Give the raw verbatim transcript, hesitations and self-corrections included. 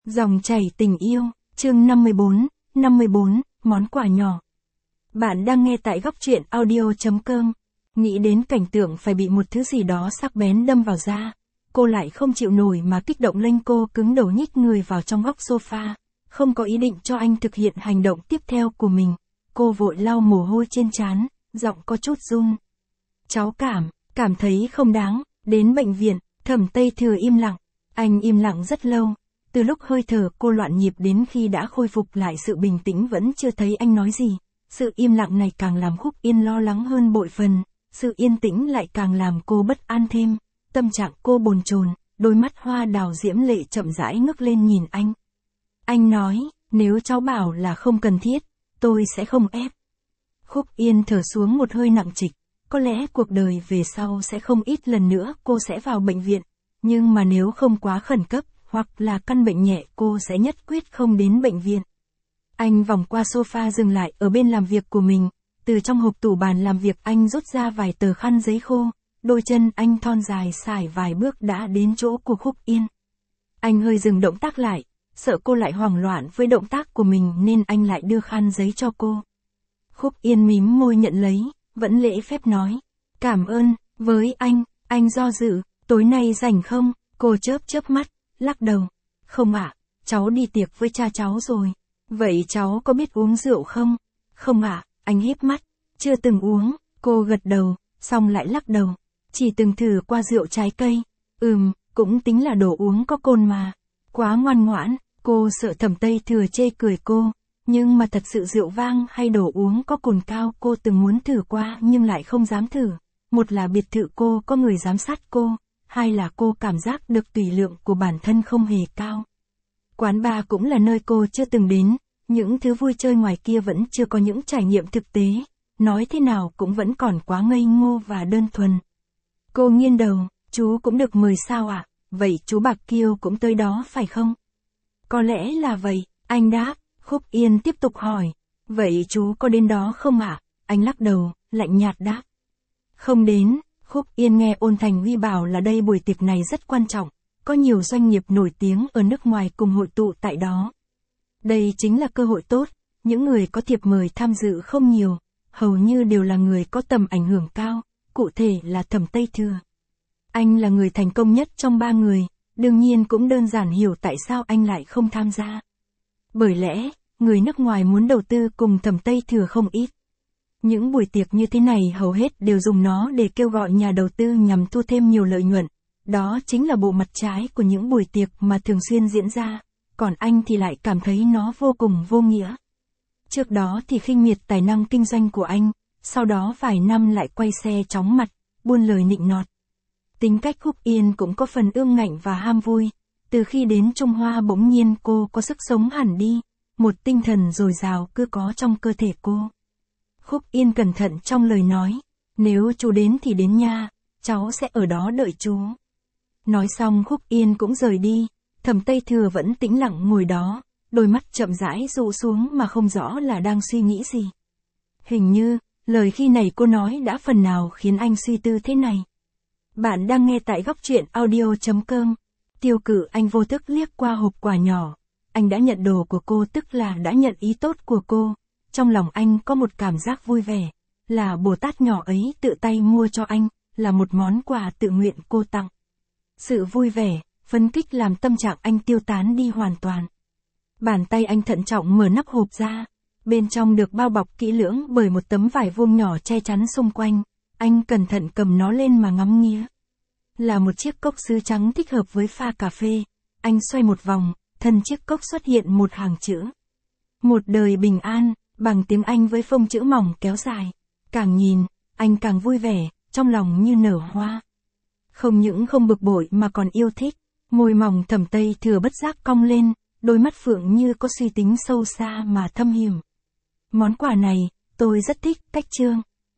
Dòng chảy tình yêu, chương năm mươi bốn, năm mươi bốn, món quà nhỏ. Bạn đang nghe tại góc truyện audio chấm com. Nghĩ đến cảnh tượng phải bị một thứ gì đó sắc bén đâm vào da, cô lại không chịu nổi mà kích động lên, cô cứng đầu nhích người vào trong góc sofa, không có ý định cho anh thực hiện hành động tiếp theo của mình. Cô vội lau mồ hôi trên trán, giọng có chút run. Cháu cảm, cảm thấy không đáng. Đến bệnh viện, Thẩm Tây Thừa im lặng. Anh im lặng rất lâu. Từ lúc hơi thở cô loạn nhịp đến khi đã khôi phục lại sự bình tĩnh vẫn chưa thấy anh nói gì. Sự im lặng này càng làm Khúc Yên lo lắng hơn bội phần, sự yên tĩnh lại càng làm cô bất an thêm. Tâm trạng cô bồn chồn, đôi mắt hoa đào diễm lệ chậm rãi ngước lên nhìn anh. Anh nói, nếu cháu bảo là không cần thiết, tôi sẽ không ép. Khúc Yên thở xuống một hơi nặng trịch, có lẽ cuộc đời về sau sẽ không ít lần nữa cô sẽ vào bệnh viện, nhưng mà nếu không quá khẩn cấp, hoặc là căn bệnh nhẹ cô sẽ nhất quyết không đến bệnh viện. Anh vòng qua sofa dừng lại ở bên làm việc của mình, từ trong hộp tủ bàn làm việc anh rút ra vài tờ khăn giấy khô, đôi chân anh thon dài sải vài bước đã đến chỗ của Khúc Yên. Anh hơi dừng động tác lại, sợ cô lại hoảng loạn với động tác của mình nên anh lại đưa khăn giấy cho cô. Khúc Yên mím môi nhận lấy, vẫn lễ phép nói, cảm ơn, với anh, anh do dự, tối nay rảnh không? Cô chớp chớp mắt, lắc đầu, không ạ, cháu đi tiệc với cha cháu rồi. Vậy cháu có biết uống rượu không? Không ạ, anh híp mắt, chưa từng uống. Cô gật đầu, xong lại lắc đầu, chỉ từng thử qua rượu trái cây. Ừm, cũng tính là đồ uống có cồn mà. Quá ngoan ngoãn. Cô sợ Thẩm Tây Thừa chê cười cô, nhưng mà thật sự rượu vang hay đồ uống có cồn cao cô từng muốn thử qua nhưng lại không dám thử. Một là biệt thự cô có người giám sát cô, hai là cô cảm giác được tùy lượng của bản thân không hề cao. Quán bar cũng là nơi cô chưa từng đến, những thứ vui chơi ngoài kia vẫn chưa có những trải nghiệm thực tế, nói thế nào cũng vẫn còn quá ngây ngô và đơn thuần. Cô nghiêng đầu, chú cũng được mời sao ạ? Vậy chú Bạc Kiêu cũng tới đó phải không? Có lẽ là vậy, anh đáp. Khúc Yên tiếp tục hỏi, vậy chú có đến đó không ạ? Anh lắc đầu, lạnh nhạt đáp. Không đến. Khúc Yên nghe Ôn Thành Huy bảo là đây buổi tiệc này rất quan trọng, có nhiều doanh nghiệp nổi tiếng ở nước ngoài cùng hội tụ tại đó. Đây chính là cơ hội tốt, những người có thiệp mời tham dự không nhiều, hầu như đều là người có tầm ảnh hưởng cao, cụ thể là Thẩm Tây Thừa. Anh là người thành công nhất trong ba người, đương nhiên cũng đơn giản hiểu tại sao anh lại không tham gia. Bởi lẽ, người nước ngoài muốn đầu tư cùng Thẩm Tây Thừa không ít. Những buổi tiệc như thế này hầu hết đều dùng nó để kêu gọi nhà đầu tư nhằm thu thêm nhiều lợi nhuận. Đó chính là bộ mặt trái của những buổi tiệc mà thường xuyên diễn ra, còn anh thì lại cảm thấy nó vô cùng vô nghĩa. Trước đó thì khinh miệt tài năng kinh doanh của anh, sau đó vài năm lại quay xe chóng mặt, buôn lời nịnh nọt. Tính cách Khúc Yên cũng có phần ương ngạnh và ham vui, từ khi đến Trung Hoa bỗng nhiên cô có sức sống hẳn đi, một tinh thần dồi dào cứ có trong cơ thể cô. Khúc Yên cẩn thận trong lời nói, nếu chú đến thì đến nha, cháu sẽ ở đó đợi chú. Nói xong Khúc Yên cũng rời đi, Thẩm Tây Thừa vẫn tĩnh lặng ngồi đó, đôi mắt chậm rãi rụ xuống mà không rõ là đang suy nghĩ gì. Hình như, lời khi này cô nói đã phần nào khiến anh suy tư thế này. Bạn đang nghe tại góc truyện audio chấm com. Tiêu Cự Anh vô thức liếc qua hộp quà nhỏ, anh đã nhận đồ của cô tức là đã nhận ý tốt của cô. Trong lòng anh có một cảm giác vui vẻ, là Bồ Tát nhỏ ấy tự tay mua cho anh, là một món quà tự nguyện cô tặng. Sự vui vẻ, phấn kích làm tâm trạng anh tiêu tán đi hoàn toàn. Bàn tay anh thận trọng mở nắp hộp ra, bên trong được bao bọc kỹ lưỡng bởi một tấm vải vuông nhỏ che chắn xung quanh, anh cẩn thận cầm nó lên mà ngắm nghía. Là một chiếc cốc sứ trắng thích hợp với pha cà phê, anh xoay một vòng, thân chiếc cốc xuất hiện một hàng chữ. Một đời bình an, bằng tiếng Anh với phông chữ mỏng kéo dài. Càng nhìn, anh càng vui vẻ, trong lòng như nở hoa. Không những không bực bội mà còn yêu thích, môi mỏng Thẩm Tây Thừa bất giác cong lên, đôi mắt phượng như có suy tính sâu xa mà thâm hiểm. Món quà này, tôi rất thích, cách chương.